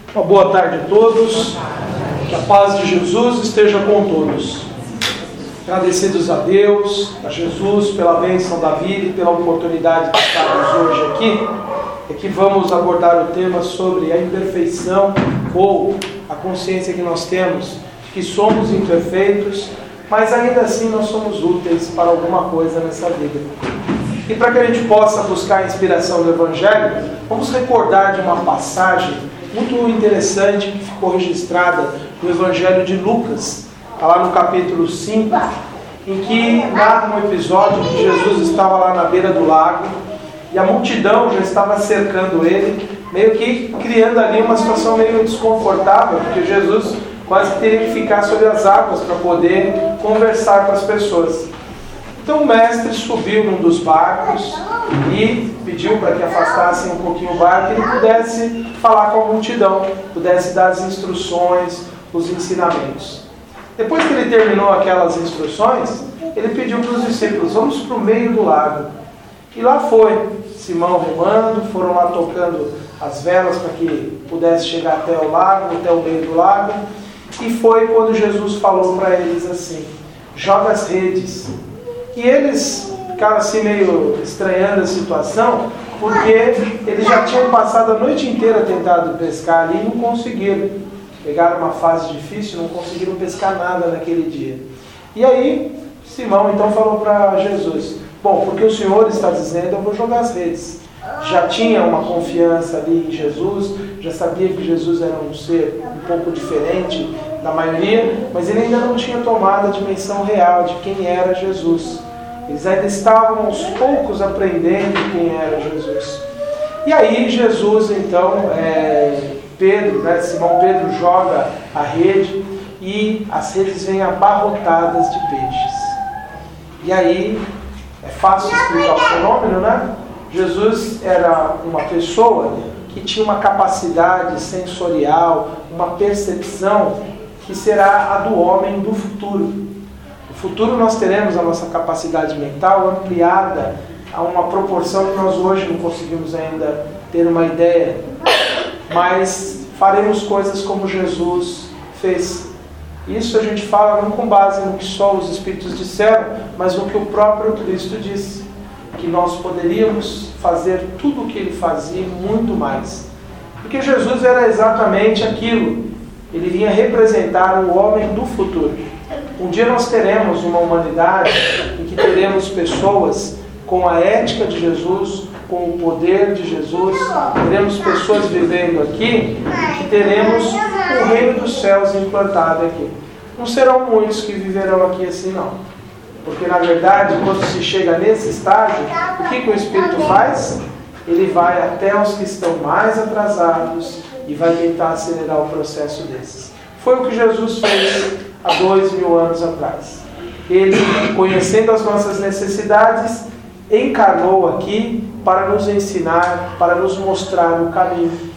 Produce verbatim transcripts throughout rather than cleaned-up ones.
Uma boa tarde a todos, que a paz de Jesus esteja com todos. Agradecidos a Deus, a Jesus pela bênção da vida e pela oportunidade de estarmos hoje aqui, é que vamos abordar o tema sobre a imperfeição ou a consciência que nós temos de que somos imperfeitos, mas ainda assim nós somos úteis para alguma coisa nessa vida. E para que a gente possa buscar a inspiração do Evangelho, vamos recordar de uma passagem muito interessante que ficou registrada no Evangelho de Lucas, lá no capítulo cinco, em que narra um episódio que Jesus estava lá na beira do lago e a multidão já estava cercando ele, meio que criando ali uma situação meio desconfortável, porque Jesus quase teria que ficar sobre as águas para poder conversar com as pessoas. Então o mestre subiu num dos barcos e pediu para que afastassem um pouquinho o barco e ele pudesse falar com a multidão, pudesse dar as instruções, os ensinamentos. Depois que ele terminou aquelas instruções, ele pediu para os discípulos: vamos para o meio do lago. E lá foi Simão remando, foram lá tocando as velas para que pudesse chegar até o lago, até o meio do lago. E foi quando Jesus falou para eles assim: joga as redes. E eles ficaram assim meio estranhando a situação, porque eles já tinham passado a noite inteira tentando pescar ali e não conseguiram. Pegaram uma fase difícil, não conseguiram pescar nada naquele dia. E aí Simão então falou para Jesus: bom, porque o Senhor está dizendo, eu vou jogar as redes. Já tinha uma confiança ali em Jesus, já sabia que Jesus era um ser um pouco diferente da maioria, mas ele ainda não tinha tomado a dimensão real de quem era Jesus. Eles ainda estavam aos poucos aprendendo quem era Jesus. E aí Jesus então, é, Pedro, né, Simão Pedro joga a rede e as redes vêm abarrotadas de peixes. E aí é fácil explicar o fenômeno, né? Jesus era uma pessoa que tinha uma capacidade sensorial, uma percepção que será a do homem do futuro. No futuro nós teremos a nossa capacidade mental ampliada a uma proporção que nós hoje não conseguimos ainda ter uma ideia, mas faremos coisas como Jesus fez. Isso a gente fala não com base no que só os Espíritos disseram, mas no que o próprio Cristo disse, que nós poderíamos fazer tudo o que ele fazia e muito mais. Porque Jesus era exatamente aquilo. Ele vinha representar o homem do futuro. Um dia nós teremos uma humanidade em que teremos pessoas com a ética de Jesus, com o poder de Jesus, teremos pessoas vivendo aqui e que teremos o reino dos céus implantado aqui. Não serão muitos que viverão aqui assim, não. Porque, na verdade, quando se chega nesse estágio, o que, que o Espírito faz? Ele vai até os que estão mais atrasados e vai tentar acelerar o processo desses. Foi o que Jesus fez há dois mil anos atrás. Ele, conhecendo as nossas necessidades, encarnou aqui para nos ensinar, para nos mostrar o caminho.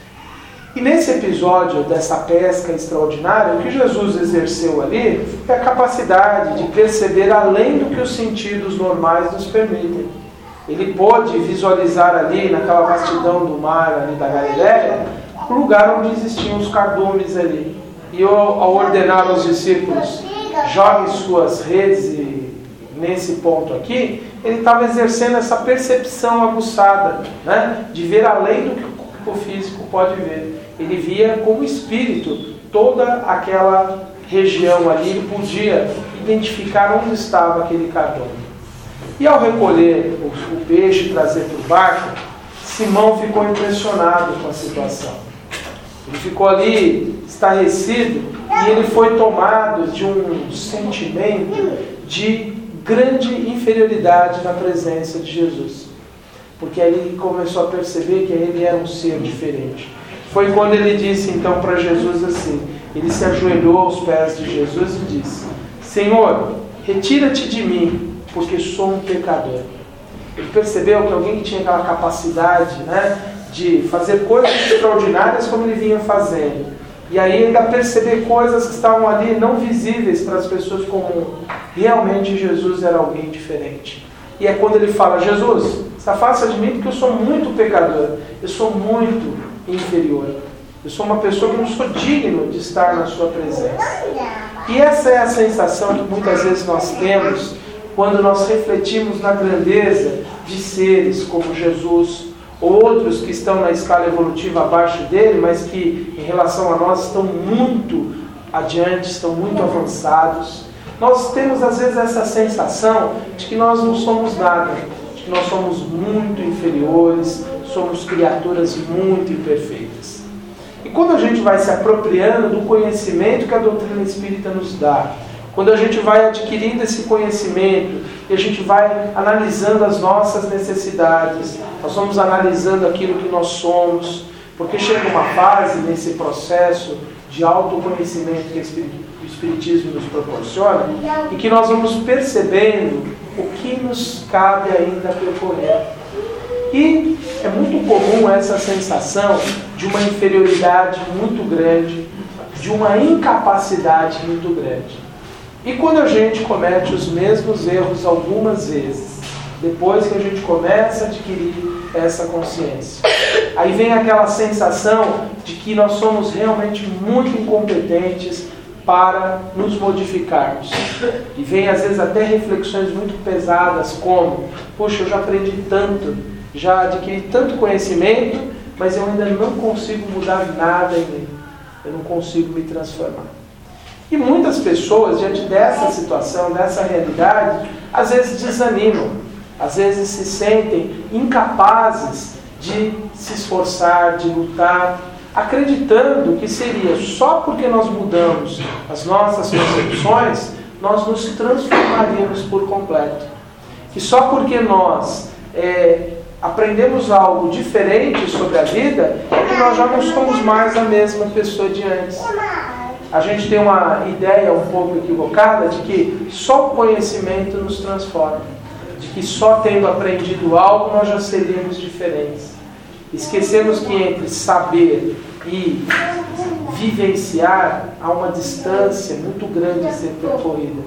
E nesse episódio dessa pesca extraordinária, o que Jesus exerceu ali é a capacidade de perceber além do que os sentidos normais nos permitem. Ele pôde visualizar ali, naquela vastidão do mar ali da Galileia, o lugar onde existiam os cardumes ali. E ao ordenar aos discípulos: joguem suas redes, e nesse ponto aqui, ele estava exercendo essa percepção aguçada, né, de ver além do que o corpo físico pode ver. Ele via como espírito toda aquela região ali, ele podia identificar onde estava aquele cardume. E ao recolher o, o peixe e trazer para o barco, Simão ficou impressionado com a situação. Ele ficou ali estarrecido e ele foi tomado de um sentimento de grande inferioridade na presença de Jesus. Porque aí ele começou a perceber que ele era um ser diferente. Foi quando ele disse então para Jesus assim, ele se ajoelhou aos pés de Jesus e disse: Senhor, retira-te de mim, porque sou um pecador. Ele percebeu que alguém que tinha aquela capacidade, né, de fazer coisas extraordinárias como ele vinha fazendo, e aí ainda perceber coisas que estavam ali não visíveis para as pessoas comuns, realmente Jesus era alguém diferente. E é quando ele fala: Jesus, se afasta de mim porque eu sou muito pecador, eu sou muito inferior. Eu sou uma pessoa que não sou digno de estar na sua presença. E essa é a sensação que muitas vezes nós temos quando nós refletimos na grandeza de seres como Jesus, ou outros que estão na escala evolutiva abaixo dele, mas que em relação a nós estão muito adiante, estão muito avançados. Nós temos às vezes essa sensação de que nós não somos nada, de que nós somos muito inferiores, somos criaturas muito imperfeitas. E quando a gente vai se apropriando do conhecimento que a doutrina espírita nos dá, quando a gente vai adquirindo esse conhecimento e a gente vai analisando as nossas necessidades, nós vamos analisando aquilo que nós somos, porque chega uma fase nesse processo de autoconhecimento que o Espiritismo nos proporciona e que nós vamos percebendo o que nos cabe ainda percorrer. E é muito comum essa sensação de uma inferioridade muito grande, de uma incapacidade muito grande. E quando a gente comete os mesmos erros algumas vezes, depois que a gente começa a adquirir essa consciência, aí vem aquela sensação de que nós somos realmente muito incompetentes para nos modificarmos. E vem às vezes até reflexões muito pesadas como: poxa, eu já aprendi tanto, já adquiri tanto conhecimento, mas eu ainda não consigo mudar nada em mim. Eu não consigo me transformar. E muitas pessoas, diante dessa situação, dessa realidade, às vezes desanimam, às vezes se sentem incapazes de se esforçar, de lutar, acreditando que seria só porque nós mudamos as nossas concepções, nós nos transformaríamos por completo. Que só porque nós é, aprendemos algo diferente sobre a vida, é que nós já não somos mais a mesma pessoa de antes. A gente tem uma ideia um pouco equivocada de que só o conhecimento nos transforma, de que só tendo aprendido algo nós já seríamos diferentes. Esquecemos que entre saber e vivenciar há uma distância muito grande a ser percorrida.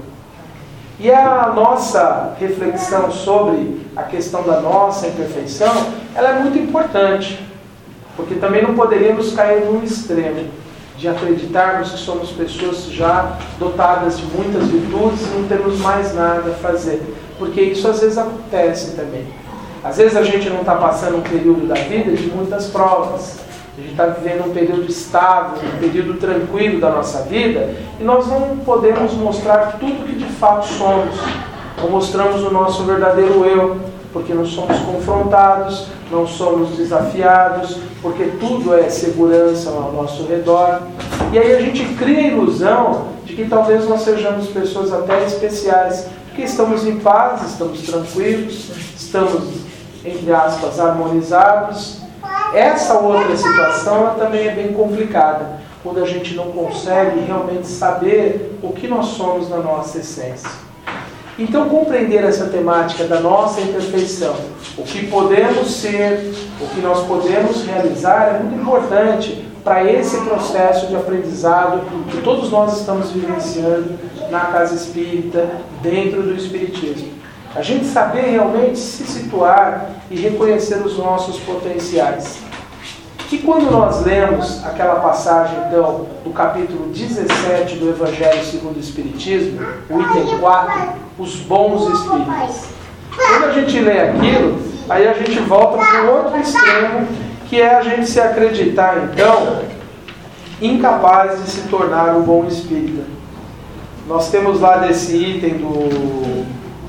E a nossa reflexão sobre a questão da nossa imperfeição, ela é muito importante, porque também não poderíamos cair num extremo de acreditarmos que somos pessoas já dotadas de muitas virtudes e não temos mais nada a fazer. Porque isso às vezes acontece também. Às vezes a gente não está passando um período da vida de muitas provas. A gente está vivendo um período estável, um período tranquilo da nossa vida, e nós não podemos mostrar tudo que de fato somos. Não mostramos o nosso verdadeiro eu, porque não somos confrontados, não somos desafiados, porque tudo é segurança ao nosso redor. E aí a gente cria a ilusão de que talvez nós sejamos pessoas até especiais, porque estamos em paz, estamos tranquilos, estamos, entre aspas, harmonizados. Essa outra situação ela também é bem complicada, quando a gente não consegue realmente saber o que nós somos na nossa essência. Então, compreender essa temática da nossa imperfeição, o que podemos ser, o que nós podemos realizar, é muito importante para esse processo de aprendizado que todos nós estamos vivenciando na casa espírita, dentro do espiritismo. A gente saber realmente se situar e reconhecer os nossos potenciais. E quando nós lemos aquela passagem, então, do capítulo dezessete do Evangelho segundo o Espiritismo, o item quatro, os bons espíritos. Quando a gente lê aquilo, aí a gente volta para o outro extremo, que é a gente se acreditar, então, incapaz de se tornar um bom espírita. Nós temos lá desse item do,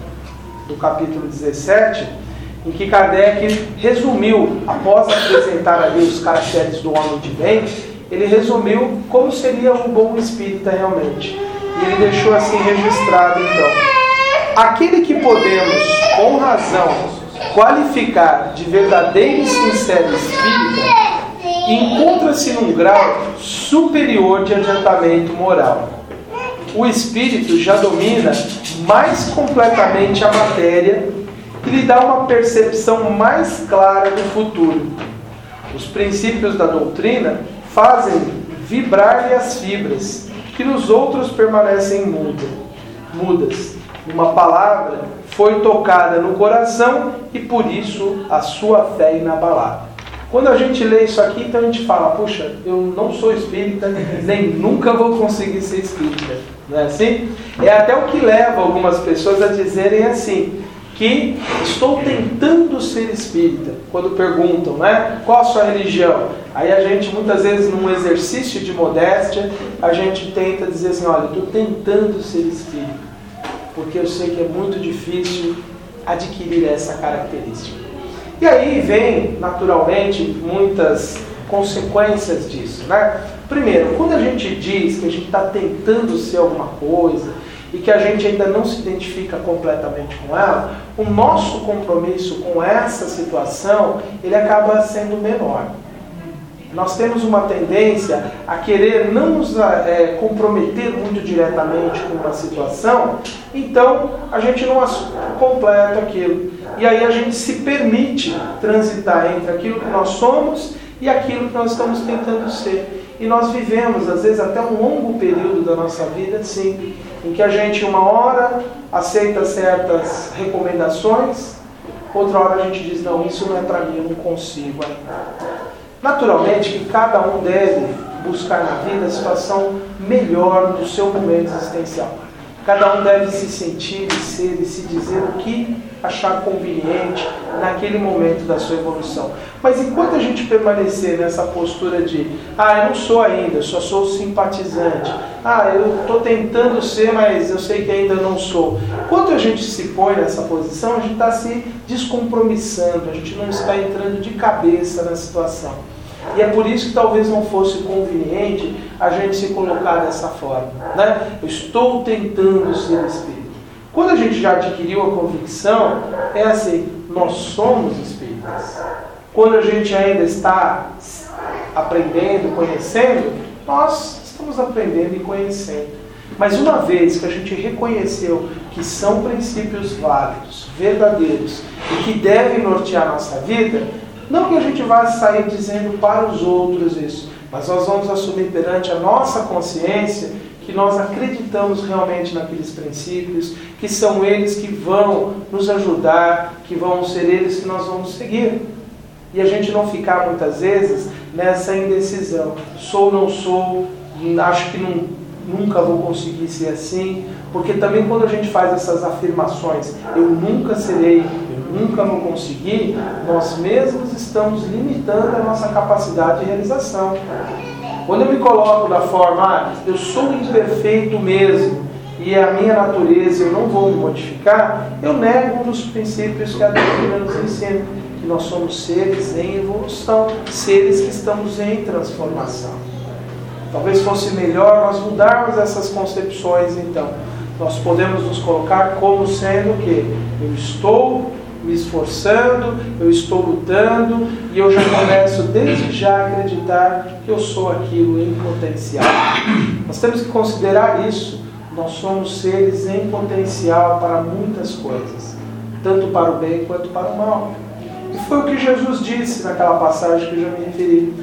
do capítulo dezessete, em que Kardec resumiu, após apresentar ali os caracteres do homem de bem, ele resumiu como seria um bom espírita realmente. E ele deixou assim registrado, então: aquele que podemos, com razão, qualificar de verdadeiro e sincero espírita, encontra-se num grau superior de adiantamento moral. O espírito já domina mais completamente a matéria e lhe dá uma percepção mais clara do futuro. Os princípios da doutrina fazem vibrar-lhe as fibras, que nos outros permanecem muda, mudas. Uma palavra foi tocada no coração e por isso a sua fé inabalável. Quando a gente lê isso aqui, então a gente fala, puxa, eu não sou espírita, nem nunca vou conseguir ser espírita. Não é assim? É até o que leva algumas pessoas a dizerem assim, que estou tentando ser espírita. Quando perguntam, né? Qual a sua religião? Aí a gente, muitas vezes, num exercício de modéstia, a gente tenta dizer assim, olha, estou tentando ser espírita, porque eu sei que é muito difícil adquirir essa característica. E aí vem, naturalmente, muitas consequências disso, né? Primeiro, quando a gente diz que a gente está tentando ser alguma coisa e que a gente ainda não se identifica completamente com ela, o nosso compromisso com essa situação, ele acaba sendo menor. Nós temos uma tendência a querer não nos é, comprometer muito diretamente com uma situação, então a gente não completa aquilo. E aí a gente se permite transitar entre aquilo que nós somos e aquilo que nós estamos tentando ser. E nós vivemos, às vezes, até um longo período da nossa vida, assim, em que a gente, uma hora, aceita certas recomendações, outra hora a gente diz, não, isso não é para mim, eu não consigo ainda. Naturalmente que cada um deve buscar na vida a situação melhor do seu momento existencial. Cada um deve se sentir e ser e se dizer o que achar conveniente naquele momento da sua evolução. Mas enquanto a gente permanecer nessa postura de ah, eu não sou ainda, eu só sou simpatizante, ah, eu estou tentando ser, mas eu sei que ainda não sou. Enquanto a gente se põe nessa posição, a gente está se descompromissando, a gente não está entrando de cabeça na situação. E é por isso que talvez não fosse conveniente a gente se colocar dessa forma, né? Eu estou tentando ser espírita. Quando a gente já adquiriu a convicção, é assim, nós somos espíritas. Quando a gente ainda está aprendendo, conhecendo, nós estamos aprendendo e conhecendo. Mas uma vez que a gente reconheceu que são princípios válidos, verdadeiros, e que devem nortear a nossa vida, não que a gente vá sair dizendo para os outros isso, mas nós vamos assumir perante a nossa consciência que nós acreditamos realmente naqueles princípios, que são eles que vão nos ajudar, que vão ser eles que nós vamos seguir. E a gente não ficar muitas vezes nessa indecisão. Sou ou não sou, acho que não, nunca vou conseguir ser assim, porque também quando a gente faz essas afirmações, eu nunca serei, eu nunca vou conseguir, nós mesmos estamos limitando a nossa capacidade de realização. Quando eu me coloco da forma, ah, eu sou imperfeito mesmo, e é a minha natureza, eu não vou me modificar, eu nego um dos princípios que a doutrina nos ensina, que nós somos seres em evolução, seres que estamos em transformação. Talvez fosse melhor nós mudarmos essas concepções, então. Nós podemos nos colocar como sendo o quê? Eu estou me esforçando, eu estou lutando e eu já começo desde já a acreditar que eu sou aquilo em potencial. Nós temos que considerar isso. Nós somos seres em potencial para muitas coisas, tanto para o bem quanto para o mal. E foi o que Jesus disse naquela passagem que eu já me referi.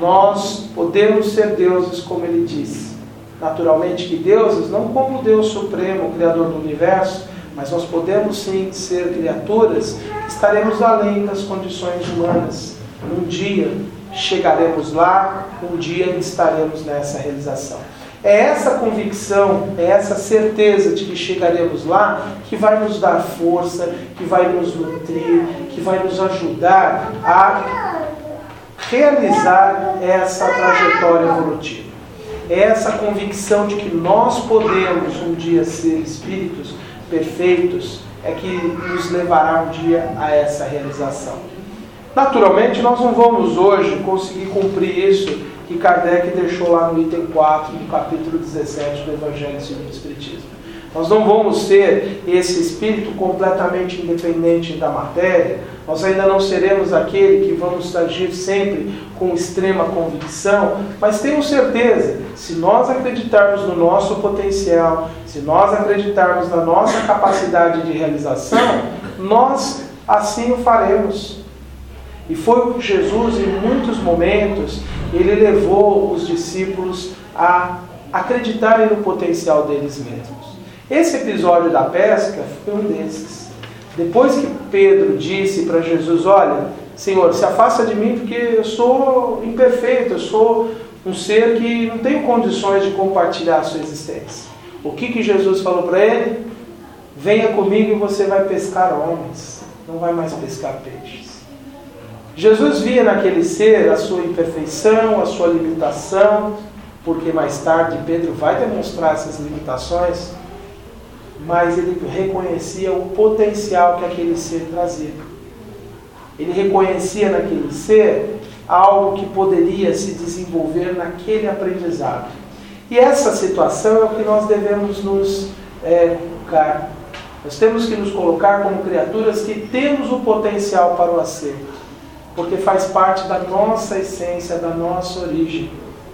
Nós podemos ser deuses como Ele disse. Naturalmente que deuses, não como Deus Supremo, Criador do Universo, mas nós podemos sim ser criaturas que estaremos além das condições humanas. Um dia chegaremos lá, um dia estaremos nessa realização. É essa convicção, é essa certeza de que chegaremos lá que vai nos dar força, que vai nos nutrir, que vai nos ajudar a realizar essa trajetória evolutiva. É essa convicção de que nós podemos um dia ser espíritos perfeitos é que nos levará um dia a essa realização. Naturalmente, nós não vamos hoje conseguir cumprir isso que Kardec deixou lá no item quatro do capítulo dezessete do Evangelho segundo o Espiritismo. Nós não vamos ser esse espírito completamente independente da matéria, nós ainda não seremos aquele que vamos agir sempre com extrema convicção, mas temos certeza, se nós acreditarmos no nosso potencial, se nós acreditarmos na nossa capacidade de realização, nós assim o faremos. E foi o que Jesus, em muitos momentos, ele levou os discípulos a acreditarem no potencial deles mesmos. Esse episódio da pesca foi um desses. Depois que Pedro disse para Jesus, olha, Senhor, se afasta de mim porque eu sou imperfeito, eu sou um ser que não tenho condições de compartilhar a sua existência. O que que Jesus falou para ele? Venha comigo e você vai pescar homens, não vai mais pescar peixes. Jesus via naquele ser a sua imperfeição, a sua limitação, porque mais tarde Pedro vai demonstrar essas limitações, mas ele reconhecia o potencial que aquele ser trazia. Ele reconhecia naquele ser algo que poderia se desenvolver naquele aprendizado. E essa situação é o que nós devemos nos é, colocar. Nós temos que nos colocar como criaturas que temos o potencial para o acerto, porque faz parte da nossa essência, da nossa origem.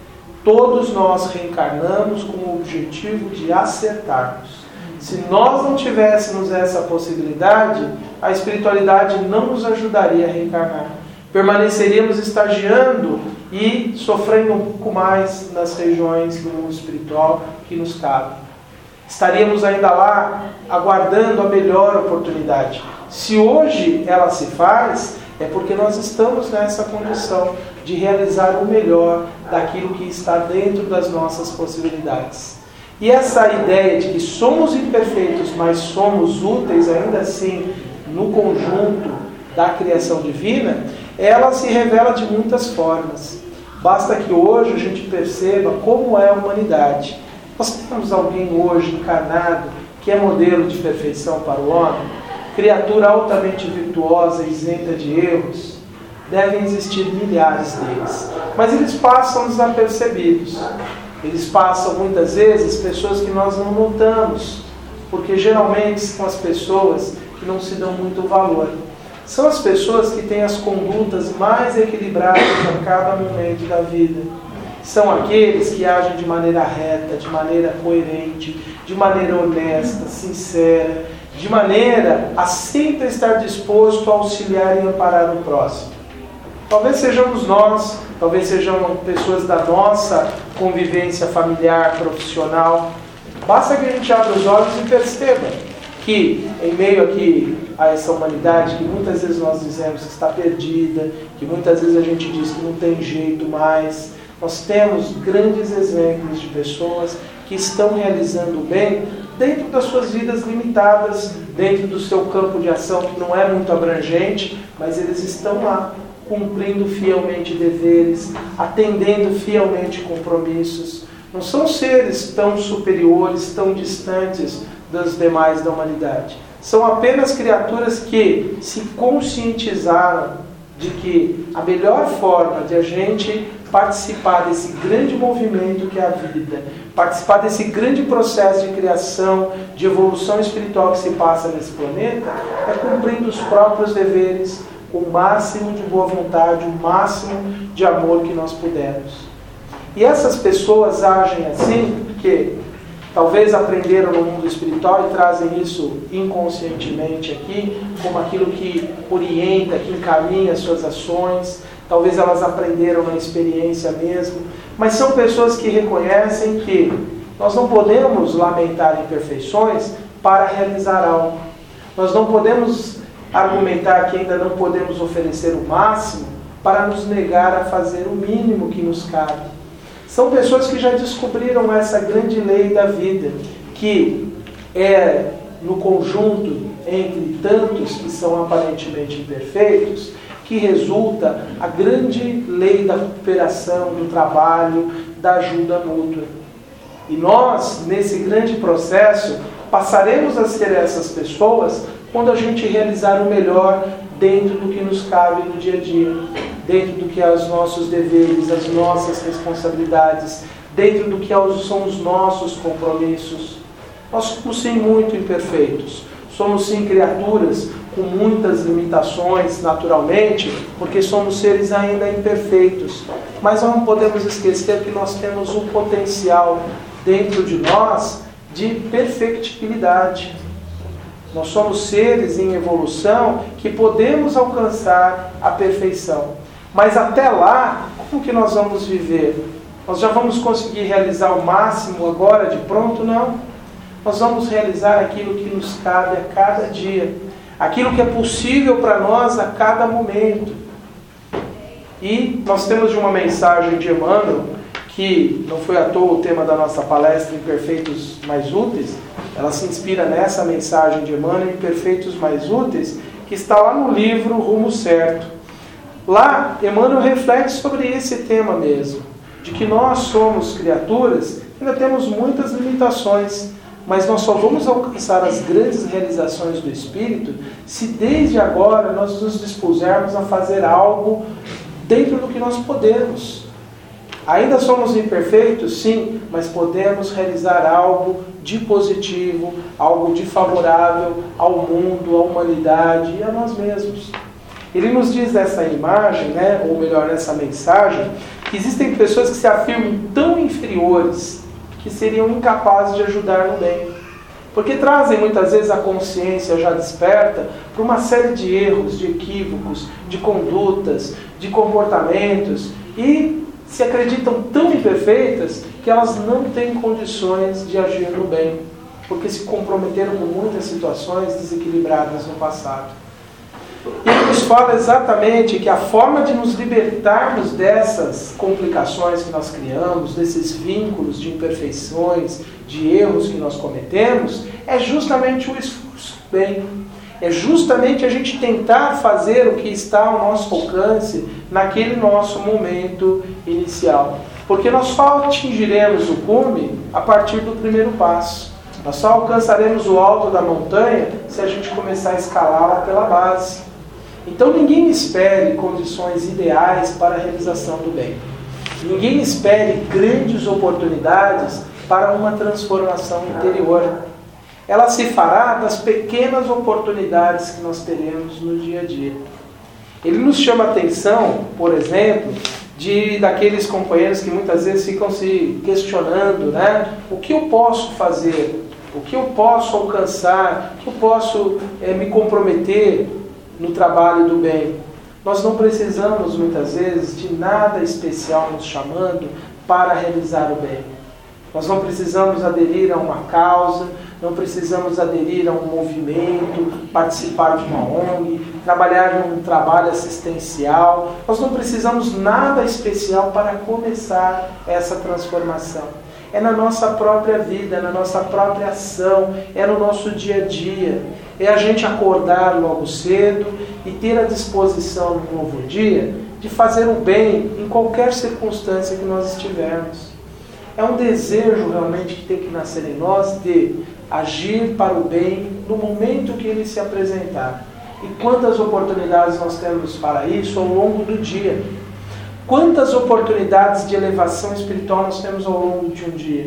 Todos nós reencarnamos com o objetivo de acertarmos. Se nós não tivéssemos essa possibilidade, a espiritualidade não nos ajudaria a reencarnar. Permaneceríamos estagiando e sofrendo um pouco mais nas regiões do mundo espiritual que nos cabe. Estaríamos ainda lá aguardando a melhor oportunidade. Se hoje ela se faz, é porque nós estamos nessa condição de realizar o melhor daquilo que está dentro das nossas possibilidades. E essa ideia de que somos imperfeitos, mas somos úteis ainda assim no conjunto da criação divina, ela se revela de muitas formas. Basta que hoje a gente perceba como é a humanidade. Nós temos alguém hoje encarnado que é modelo de perfeição para o homem, criatura altamente virtuosa e isenta de erros. Devem existir milhares deles, mas eles passam desapercebidos. Eles passam muitas vezes pessoas que nós não notamos, porque geralmente são as pessoas que não se dão muito valor. São as pessoas que têm as condutas mais equilibradas a cada momento da vida. São aqueles que agem de maneira reta, de maneira coerente, de maneira honesta, sincera, de maneira a sempre estar disposto a auxiliar e amparar o próximo. Talvez sejamos nós, talvez sejam pessoas da nossa convivência familiar, profissional. Basta que a gente abra os olhos e perceba que, em meio aqui a essa humanidade, que muitas vezes nós dizemos que está perdida, que muitas vezes a gente diz que não tem jeito mais, nós temos grandes exemplos de pessoas que estão realizando o bem dentro das suas vidas limitadas, dentro do seu campo de ação que não é muito abrangente, mas eles estão lá, cumprindo fielmente deveres, atendendo fielmente compromissos. Não são seres tão superiores, tão distantes das demais da humanidade. São apenas criaturas que se conscientizaram de que a melhor forma de a gente participar desse grande movimento que é a vida, participar desse grande processo de criação, de evolução espiritual que se passa nesse planeta, é cumprindo os próprios deveres, com o máximo de boa vontade, o máximo de amor que nós pudermos. E essas pessoas agem assim porque talvez aprenderam no mundo espiritual e trazem isso inconscientemente aqui, como aquilo que orienta, que encaminha as suas ações. Talvez elas aprenderam na experiência mesmo. Mas são pessoas que reconhecem que nós não podemos lamentar imperfeições para realizar algo. Nós não podemos argumentar que ainda não podemos oferecer o máximo para nos negar a fazer o mínimo que nos cabe. São pessoas que já descobriram essa grande lei da vida, que é no conjunto entre tantos que são aparentemente imperfeitos, que resulta a grande lei da cooperação, do trabalho, da ajuda mútua. E nós, nesse grande processo, passaremos a ser essas pessoas quando a gente realizar o melhor dentro do que nos cabe no dia a dia, dentro do que são os nossos deveres, as nossas responsabilidades, dentro do que são os nossos compromissos. Nós somos sim muito imperfeitos, somos sim criaturas com muitas limitações naturalmente, porque somos seres ainda imperfeitos, mas não podemos esquecer que nós temos um potencial dentro de nós de perfectibilidade. Nós somos seres em evolução que podemos alcançar a perfeição. Mas até lá, como que nós vamos viver? Nós já vamos conseguir realizar o máximo agora de pronto? Não. Nós vamos realizar aquilo que nos cabe a cada dia. Aquilo que é possível para nós a cada momento. E nós temos de uma mensagem de Emmanuel, que não foi à toa o tema da nossa palestra, Imperfeitos Mais Úteis. Ela se inspira nessa mensagem de Emmanuel, Imperfeitos Mais Úteis, que está lá no livro Rumo Certo. Lá, Emmanuel reflete sobre esse tema mesmo, de que nós somos criaturas que ainda temos muitas limitações, mas nós só vamos alcançar as grandes realizações do Espírito se desde agora nós nos dispusermos a fazer algo dentro do que nós podemos. Ainda somos imperfeitos, sim, mas podemos realizar algo de positivo, algo de favorável ao mundo, à humanidade e a nós mesmos. Ele nos diz nessa imagem, né, ou melhor, nessa mensagem, que existem pessoas que se afirmam tão inferiores que seriam incapazes de ajudar no bem. Porque trazem muitas vezes a consciência já desperta para uma série de erros, de equívocos, de condutas, de comportamentos e se acreditam tão imperfeitas que elas não têm condições de agir no bem, porque se comprometeram com muitas situações desequilibradas no passado. E ele nos fala exatamente que a forma de nos libertarmos dessas complicações que nós criamos, desses vínculos de imperfeições, de erros que nós cometemos, é justamente o esforço do bem. É justamente a gente tentar fazer o que está ao nosso alcance naquele nosso momento inicial. Porque nós só atingiremos o cume a partir do primeiro passo. Nós só alcançaremos o alto da montanha se a gente começar a escalá-la pela base. Então ninguém espere condições ideais para a realização do bem. Ninguém espere grandes oportunidades para uma transformação interior. Ela se fará das pequenas oportunidades que nós teremos no dia a dia. Ele nos chama a atenção, por exemplo, de daqueles companheiros que muitas vezes ficam se questionando, né? O que eu posso fazer? O que eu posso alcançar? O que eu posso é, me comprometer no trabalho do bem? Nós não precisamos, muitas vezes, de nada especial nos chamando para realizar o bem. Nós não precisamos aderir a uma causa, não precisamos aderir a um movimento, participar de uma O N G, trabalhar num trabalho assistencial. Nós não precisamos nada especial para começar essa transformação. É na nossa própria vida, é na nossa própria ação, é no nosso dia a dia. É a gente acordar logo cedo e ter a disposição no novo dia de fazer o bem em qualquer circunstância que nós estivermos. É um desejo realmente que tem que nascer em nós de agir para o bem no momento que ele se apresentar. E quantas oportunidades nós temos para isso ao longo do dia? Quantas oportunidades de elevação espiritual nós temos ao longo de um dia?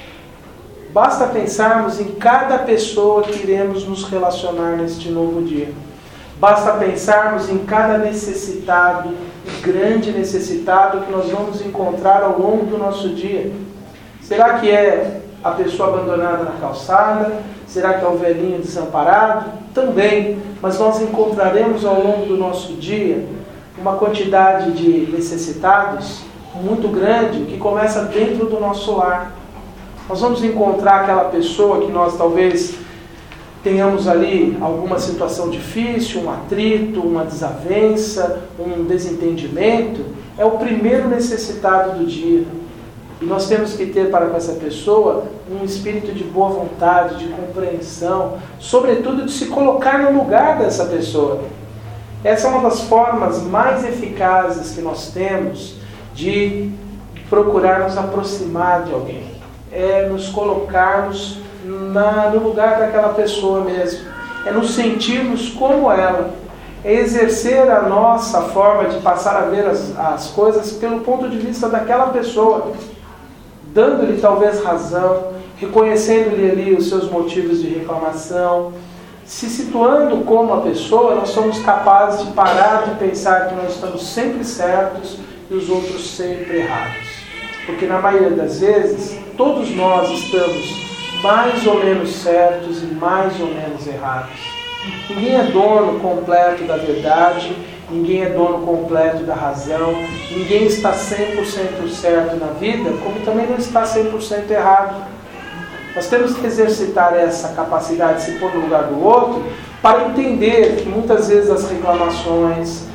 Basta pensarmos em cada pessoa que iremos nos relacionar neste novo dia. Basta pensarmos em cada necessitado, grande necessitado que nós vamos encontrar ao longo do nosso dia. Será que é a pessoa abandonada na calçada? Será que é o velhinho desamparado? Também, mas nós encontraremos ao longo do nosso dia uma quantidade de necessitados muito grande que começa dentro do nosso lar. Nós vamos encontrar aquela pessoa que nós talvez tenhamos ali alguma situação difícil, um atrito, uma desavença, um desentendimento. É o primeiro necessitado do dia. E nós temos que ter para com essa pessoa um espírito de boa vontade, de compreensão, sobretudo de se colocar no lugar dessa pessoa. Essa é uma das formas mais eficazes que nós temos de procurar nos aproximar de alguém. É nos colocarmos na, no lugar daquela pessoa mesmo. É nos sentirmos como ela. É exercer a nossa forma de passar a ver as, as coisas pelo ponto de vista daquela pessoa, dando-lhe talvez razão, reconhecendo-lhe ali os seus motivos de reclamação, se situando como a pessoa. Nós somos capazes de parar de pensar que nós estamos sempre certos e os outros sempre errados. Porque na maioria das vezes, todos nós estamos mais ou menos certos e mais ou menos errados. Ninguém é dono completo da verdade, ninguém é dono completo da razão, ninguém está cem por cento certo na vida, como também não está cem por cento errado. Nós temos que exercitar essa capacidade de se pôr no lugar do outro para entender que muitas vezes as reclamações,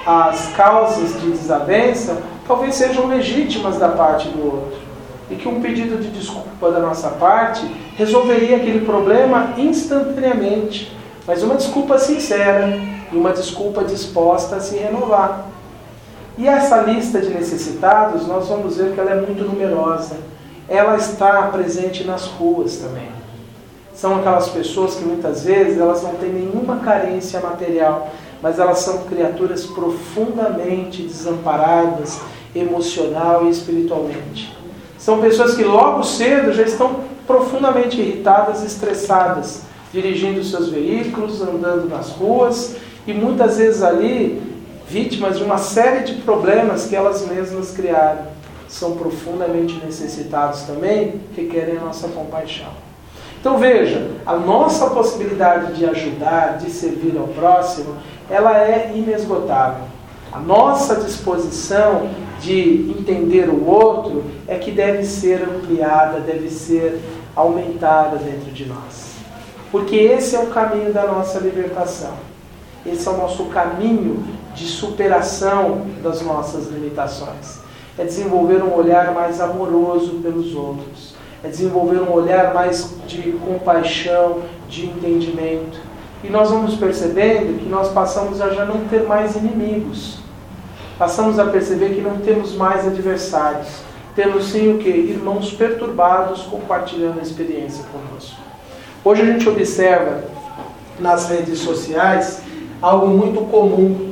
as causas de desavença talvez sejam legítimas da parte do outro. E que um pedido de desculpa da nossa parte resolveria aquele problema instantaneamente. Mas uma desculpa sincera e uma desculpa disposta a se renovar. E essa lista de necessitados, nós vamos ver que ela é muito numerosa. Ela está presente nas ruas também. São aquelas pessoas que muitas vezes elas não têm nenhuma carência material, mas elas são criaturas profundamente desamparadas, emocional e espiritualmente. São pessoas que logo cedo já estão profundamente irritadas e estressadas, dirigindo seus veículos, andando nas ruas e muitas vezes ali vítimas de uma série de problemas que elas mesmas criaram. São profundamente necessitados também, que querem a nossa compaixão. Então veja, a nossa possibilidade de ajudar, de servir ao próximo, ela é inesgotável. A nossa disposição de entender o outro é que deve ser ampliada, deve ser aumentada dentro de nós. Porque esse é o caminho da nossa libertação. Esse é o nosso caminho de superação das nossas limitações. É desenvolver um olhar mais amoroso pelos outros. É desenvolver um olhar mais de compaixão, de entendimento. E nós vamos percebendo que nós passamos a já não ter mais inimigos. Passamos a perceber que não temos mais adversários. Temos sim o quê? Irmãos perturbados compartilhando a experiência conosco. Hoje a gente observa nas redes sociais algo muito comum.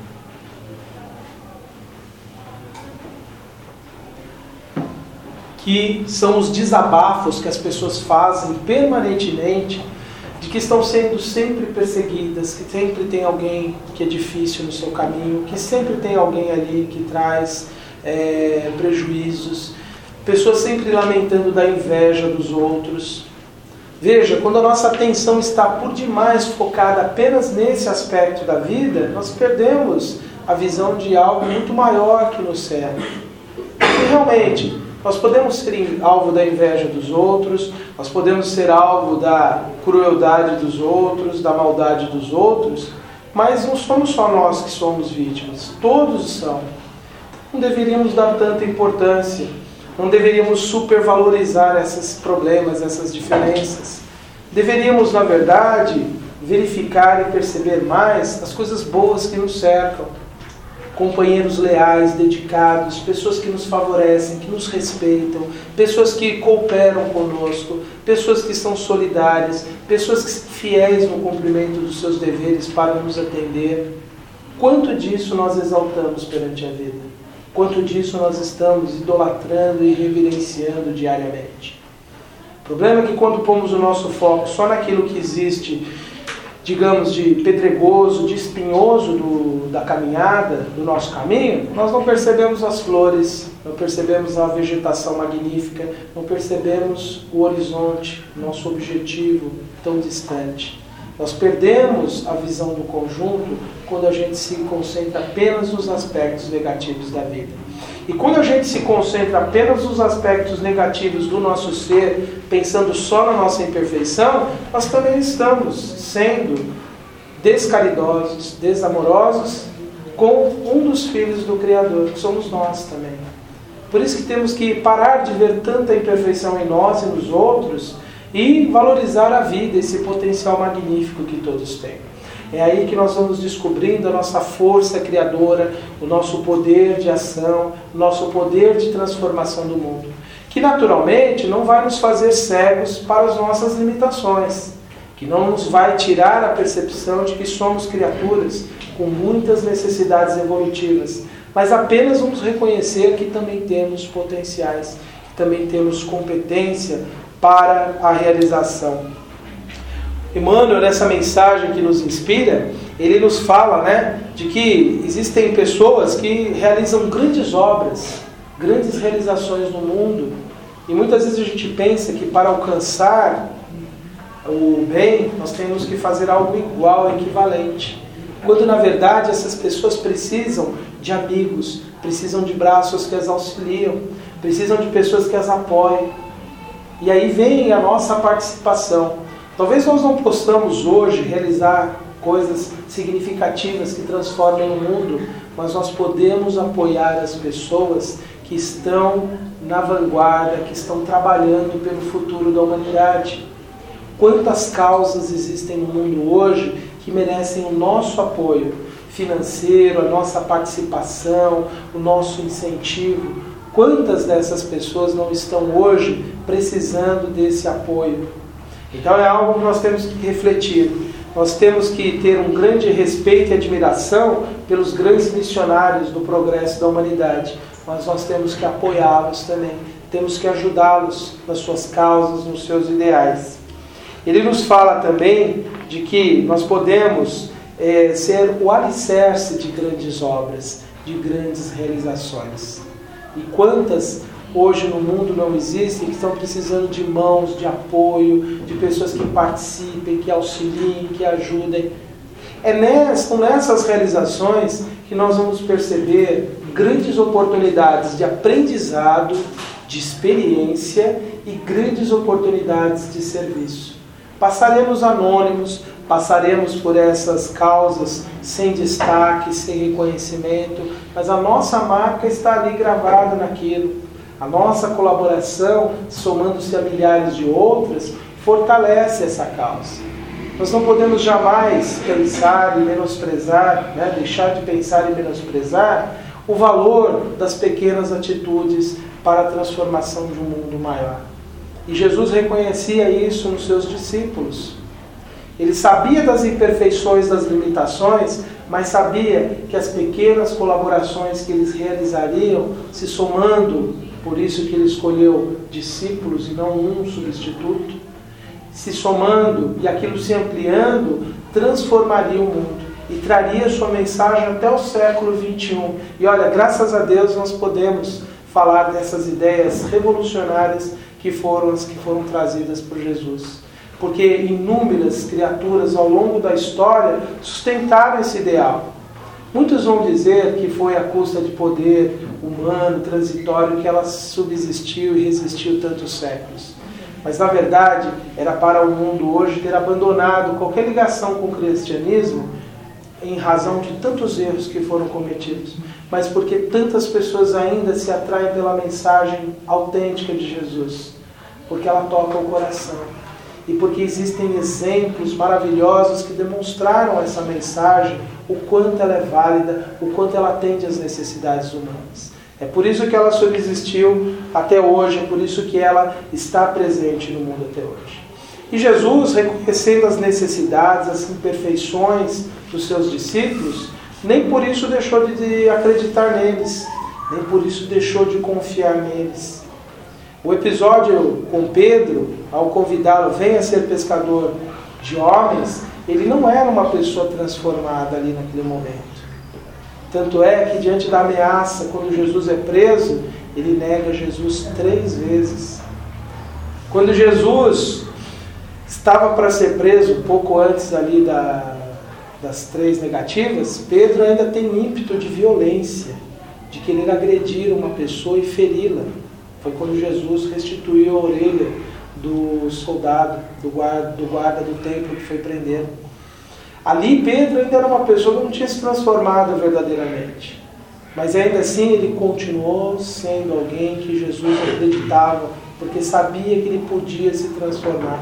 Que são os desabafos que as pessoas fazem permanentemente de que estão sendo sempre perseguidas, que sempre tem alguém que é difícil no seu caminho, que sempre tem alguém ali que traz é, prejuízos, pessoas sempre lamentando da inveja dos outros. Veja, quando a nossa atenção está por demais focada apenas nesse aspecto da vida, nós perdemos a visão de algo muito maior que nos serve. E realmente, nós podemos ser alvo da inveja dos outros, nós podemos ser alvo da crueldade dos outros, da maldade dos outros, mas não somos só nós que somos vítimas, todos são. Não deveríamos dar tanta importância, não deveríamos supervalorizar esses problemas, essas diferenças. Deveríamos, na verdade, verificar e perceber mais as coisas boas que nos cercam. Companheiros leais, dedicados, pessoas que nos favorecem, que nos respeitam, pessoas que cooperam conosco, pessoas que são solidárias, pessoas que são fiéis no cumprimento dos seus deveres para nos atender. Quanto disso nós exaltamos perante a vida? Quanto disso nós estamos idolatrando e reverenciando diariamente? O problema é que quando pomos o nosso foco só naquilo que existe, digamos, de pedregoso, de espinhoso do, da caminhada, do nosso caminho, nós não percebemos as flores, não percebemos a vegetação magnífica, não percebemos o horizonte, nosso objetivo tão distante. Nós perdemos a visão do conjunto quando a gente se concentra apenas nos aspectos negativos da vida. E quando a gente se concentra apenas nos aspectos negativos do nosso ser, pensando só na nossa imperfeição, nós também estamos sendo descaridosos, desamorosos com um dos filhos do Criador, que somos nós também. Por isso que temos que parar de ver tanta imperfeição em nós e nos outros e valorizar a vida, esse potencial magnífico que todos têm. É aí que nós vamos descobrindo a nossa força criadora, o nosso poder de ação, o nosso poder de transformação do mundo, que naturalmente não vai nos fazer cegos para as nossas limitações, que não nos vai tirar a percepção de que somos criaturas com muitas necessidades evolutivas, mas apenas vamos reconhecer que também temos potenciais, que também temos competência para a realização. Emmanuel, nessa mensagem que nos inspira, ele nos fala, né, de que existem pessoas que realizam grandes obras, grandes realizações no mundo, e muitas vezes a gente pensa que para alcançar o bem, nós temos que fazer algo igual, equivalente. Quando na verdade essas pessoas precisam de amigos, precisam de braços que as auxiliam, precisam de pessoas que as apoiem. E aí vem a nossa participação. Talvez nós não possamos hoje realizar coisas significativas que transformem o mundo, mas nós podemos apoiar as pessoas que estão na vanguarda, que estão trabalhando pelo futuro da humanidade. Quantas causas existem no mundo hoje que merecem o nosso apoio financeiro, a nossa participação, o nosso incentivo? Quantas dessas pessoas não estão hoje precisando desse apoio? Então é algo que nós temos que refletir. Nós temos que ter um grande respeito e admiração pelos grandes missionários do progresso da humanidade, mas nós temos que apoiá-los também, temos que ajudá-los nas suas causas, nos seus ideais. Ele nos fala também de que nós podemos é, ser o alicerce de grandes obras, de grandes realizações. E quantas hoje no mundo não existem, que estão precisando de mãos, de apoio, de pessoas que participem, que auxiliem, que ajudem. É nessas, são nessas realizações que nós vamos perceber grandes oportunidades de aprendizado, de experiência e grandes oportunidades de serviço. Passaremos anônimos, passaremos por essas causas sem destaque, sem reconhecimento, mas a nossa marca está ali gravada naquilo. A nossa colaboração, somando-se a milhares de outras, fortalece essa causa. Nós não podemos jamais pensar e menosprezar, né, deixar de pensar e menosprezar o valor das pequenas atitudes para a transformação de um mundo maior. E Jesus reconhecia isso nos seus discípulos. Ele sabia das imperfeições, das limitações, mas sabia que as pequenas colaborações que eles realizariam, se somando, por isso que ele escolheu discípulos e não um substituto, se somando e aquilo se ampliando, transformaria o mundo e traria sua mensagem até o século vinte e um. E olha, graças a Deus nós podemos falar dessas ideias revolucionárias que foram as que foram trazidas por Jesus. Porque inúmeras criaturas ao longo da história sustentaram esse ideal. Muitos vão dizer que foi à custa de poder humano, transitório, que ela subsistiu e resistiu tantos séculos. Mas, na verdade, era para o mundo hoje ter abandonado qualquer ligação com o cristianismo em razão de tantos erros que foram cometidos, mas porque tantas pessoas ainda se atraem pela mensagem autêntica de Jesus, porque ela toca o coração. E porque existem exemplos maravilhosos que demonstraram essa mensagem, o quanto ela é válida, o quanto ela atende às necessidades humanas. É por isso que ela subsistiu até hoje, é por isso que ela está presente no mundo até hoje. E Jesus, reconhecendo as necessidades, as imperfeições dos seus discípulos, nem por isso deixou de acreditar neles, nem por isso deixou de confiar neles. O episódio com Pedro, ao convidá-lo, venha ser pescador de homens, ele não era uma pessoa transformada ali naquele momento. Tanto é que diante da ameaça, quando Jesus é preso, ele nega Jesus três vezes. Quando Jesus estava para ser preso, pouco antes ali da, das três negativas, Pedro ainda tem ímpeto de violência, de querer agredir uma pessoa e feri-la. Foi quando Jesus restituiu a orelha do soldado, do guarda, do guarda do templo que foi prender. Ali Pedro ainda era uma pessoa que não tinha se transformado verdadeiramente. Mas ainda assim ele continuou sendo alguém que Jesus acreditava, porque sabia que ele podia se transformar.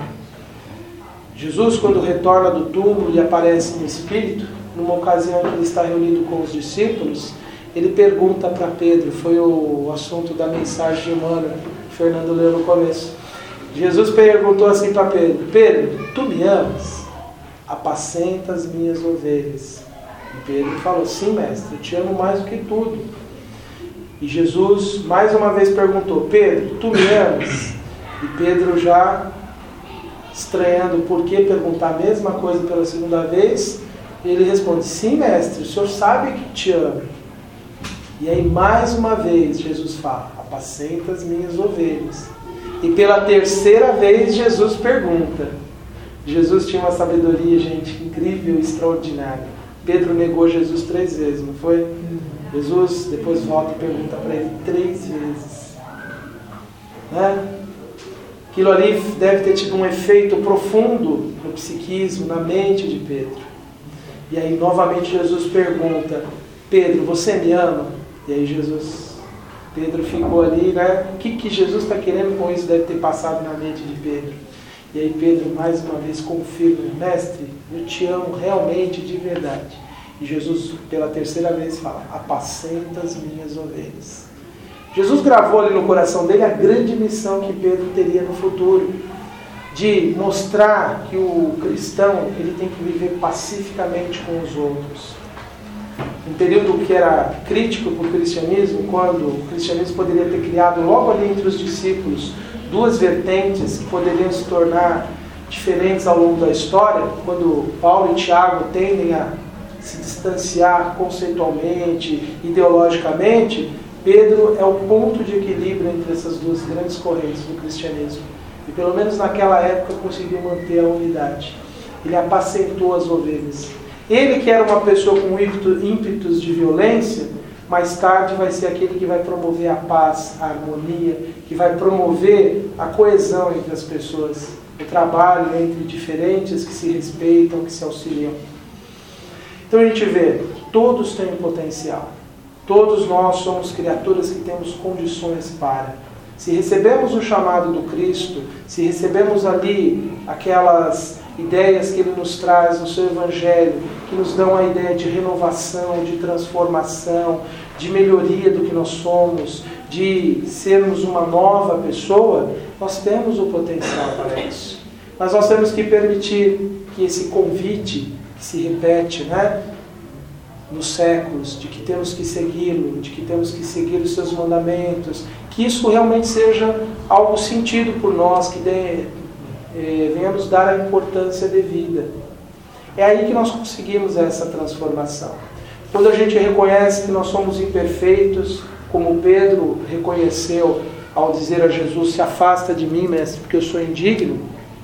Jesus, quando retorna do túmulo e aparece no Espírito, numa ocasião que ele está reunido com os discípulos, ele pergunta para Pedro, foi o assunto da mensagem de Emmanuel, que o Fernando leu no começo. Jesus perguntou assim para Pedro, Pedro, tu me amas? Apacenta as minhas ovelhas. E Pedro falou, sim, mestre, eu te amo mais do que tudo. E Jesus mais uma vez perguntou, Pedro, tu me amas? E Pedro, já estranhando por que perguntar a mesma coisa pela segunda vez, ele responde, sim, mestre, o senhor sabe que te amo. E aí mais uma vez Jesus fala, apacenta as minhas ovelhas. E pela terceira vez Jesus pergunta. Jesus tinha uma sabedoria, gente, incrível, extraordinária. Pedro negou Jesus três vezes, não foi? Jesus depois volta e pergunta para ele três vezes. Né? Aquilo ali deve ter tido um efeito profundo no psiquismo, na mente de Pedro. E aí novamente Jesus pergunta, Pedro, você me ama? E aí Jesus, Pedro ficou ali, né? O que, que Jesus está querendo com isso? Deve ter passado na mente de Pedro. E aí Pedro mais uma vez confirma, mestre, eu te amo realmente de verdade. E Jesus pela terceira vez fala, apacenta as minhas ovelhas. Jesus gravou ali no coração dele a grande missão que Pedro teria no futuro, de mostrar que o cristão ele tem que viver pacificamente com os outros. Um período que era crítico para o cristianismo, quando o cristianismo poderia ter criado logo ali entre os discípulos duas vertentes que poderiam se tornar diferentes ao longo da história, quando Paulo e Tiago tendem a se distanciar conceitualmente, ideologicamente, Pedro é o ponto de equilíbrio entre essas duas grandes correntes do cristianismo. E pelo menos naquela época conseguiu manter a unidade. Ele apacentou as ovelhas. Ele que era uma pessoa com ímpetos de violência, mais tarde vai ser aquele que vai promover a paz, a harmonia, que vai promover a coesão entre as pessoas, o trabalho entre diferentes que se respeitam, que se auxiliam. Então a gente vê, todos têm potencial. Todos nós somos criaturas que temos condições para. Se recebemos o chamado do Cristo, se recebemos ali aquelas ideias que Ele nos traz no seu Evangelho, que nos dão a ideia de renovação, de transformação, de melhoria do que nós somos, de sermos uma nova pessoa, nós temos o potencial para isso. Mas nós temos que permitir que esse convite que se repete, né, nos séculos, de que temos que segui-lo, de que temos que seguir os seus mandamentos, que isso realmente seja algo sentido por nós, que dê, eh, venha nos dar a importância devida. É aí que nós conseguimos essa transformação. Quando a gente reconhece que nós somos imperfeitos, como Pedro reconheceu ao dizer a Jesus, se afasta de mim, mestre, porque eu sou indigno,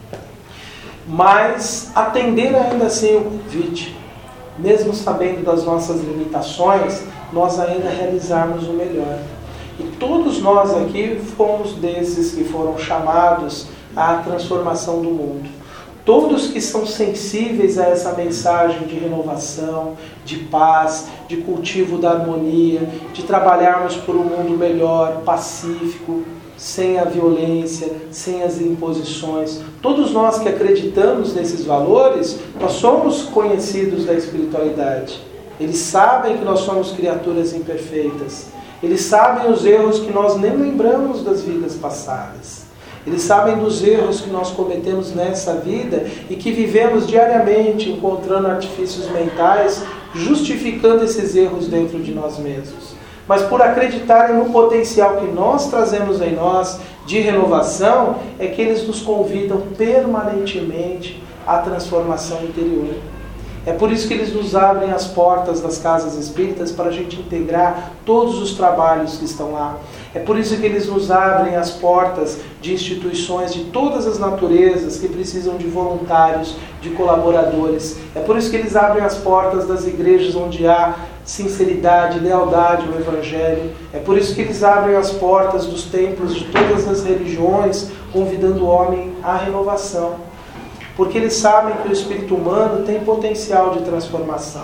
mas atender ainda assim o convite, mesmo sabendo das nossas limitações, nós ainda realizarmos o melhor. E todos nós aqui fomos desses que foram chamados à transformação do mundo. Todos que são sensíveis a essa mensagem de renovação, de paz, de cultivo da harmonia, de trabalharmos por um mundo melhor, pacífico, sem a violência, sem as imposições. Todos nós que acreditamos nesses valores, nós somos conhecidos da espiritualidade. Eles sabem que nós somos criaturas imperfeitas. Eles sabem os erros que nós nem lembramos das vidas passadas. Eles sabem dos erros que nós cometemos nessa vida e que vivemos diariamente encontrando artifícios mentais, justificando esses erros dentro de nós mesmos. Mas por acreditarem no potencial que nós trazemos em nós de renovação, é que eles nos convidam permanentemente à transformação interior. É por isso que eles nos abrem as portas das casas espíritas para a gente integrar todos os trabalhos que estão lá. É por isso que eles nos abrem as portas de instituições de todas as naturezas que precisam de voluntários, de colaboradores. É por isso que eles abrem as portas das igrejas onde há sinceridade, lealdade ao Evangelho. É por isso que eles abrem as portas dos templos de todas as religiões, convidando o homem à renovação. Porque eles sabem que o espírito humano tem potencial de transformação.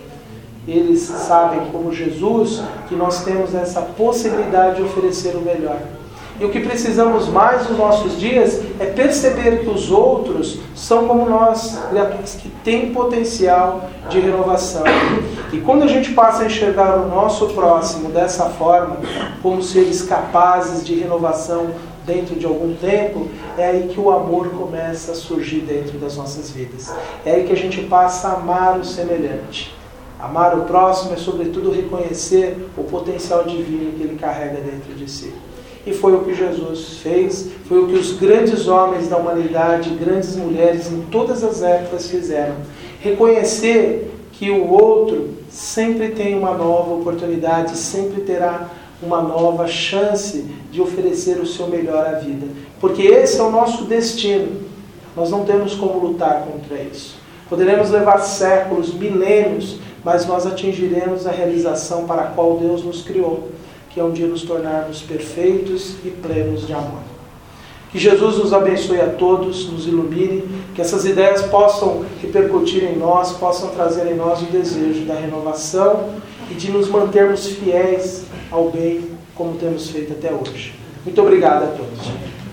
Eles sabem, como Jesus, que nós temos essa possibilidade de oferecer o melhor. E o que precisamos mais nos nossos dias é perceber que os outros são como nós, criaturas que têm potencial de renovação. E quando a gente passa a enxergar o nosso próximo dessa forma, como seres capazes de renovação dentro de algum tempo, é aí que o amor começa a surgir dentro das nossas vidas. É aí que a gente passa a amar o semelhante. Amar o próximo é, sobretudo, reconhecer o potencial divino que ele carrega dentro de si. E foi o que Jesus fez, foi o que os grandes homens da humanidade, grandes mulheres em todas as épocas fizeram. Reconhecer que o outro sempre tem uma nova oportunidade, sempre terá uma nova chance de oferecer o seu melhor à vida. Porque esse é o nosso destino. Nós não temos como lutar contra isso. Poderemos levar séculos, milênios, mas nós atingiremos a realização para a qual Deus nos criou, que é um dia nos tornarmos perfeitos e plenos de amor. Que Jesus nos abençoe a todos, nos ilumine, que essas ideias possam repercutir em nós, possam trazer em nós o desejo da renovação e de nos mantermos fiéis ao bem, como temos feito até hoje. Muito obrigado a todos.